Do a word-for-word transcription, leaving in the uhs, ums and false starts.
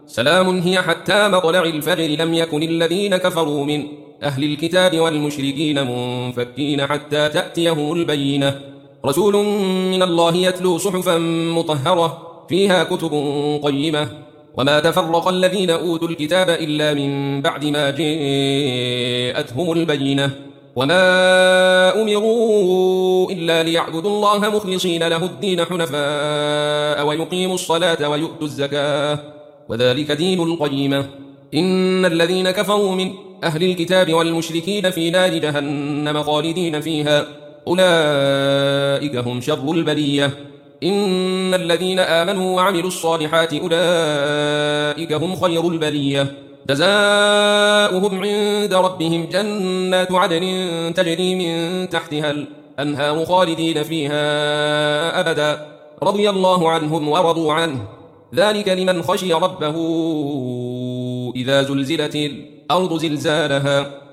سلام هي حتى مطلع الفجر. لم يكن الذين كفروا من أهل الكتاب والمشركين منفكين حتى تأتيهم البينة. رسول من الله يتلو صحفا مطهرة فيها كتب قيمة. وما تفرق الذين أوتوا الكتاب إلا من بعد ما جاءتهم البينة. وما أمروا إلا ليعبدوا الله مخلصين له الدين حنفاء ويقيموا الصلاة ويؤتوا الزكاة وذلك دين القيمة. إن الذين كفروا من أهل الكتاب والمشركين في نار جهنم خالدين فيها أولئك هم شر البرية. إن الذين آمنوا وعملوا الصالحات أولئك هم خير البرية. جزاؤهم عند ربهم جنات عدن تجري من تحتها الأنهار خالدين فيها أبدا رضي الله عنهم ورضوا عنه ذلك لمن خشي ربه. إذا زلزلت الأرض زلزالها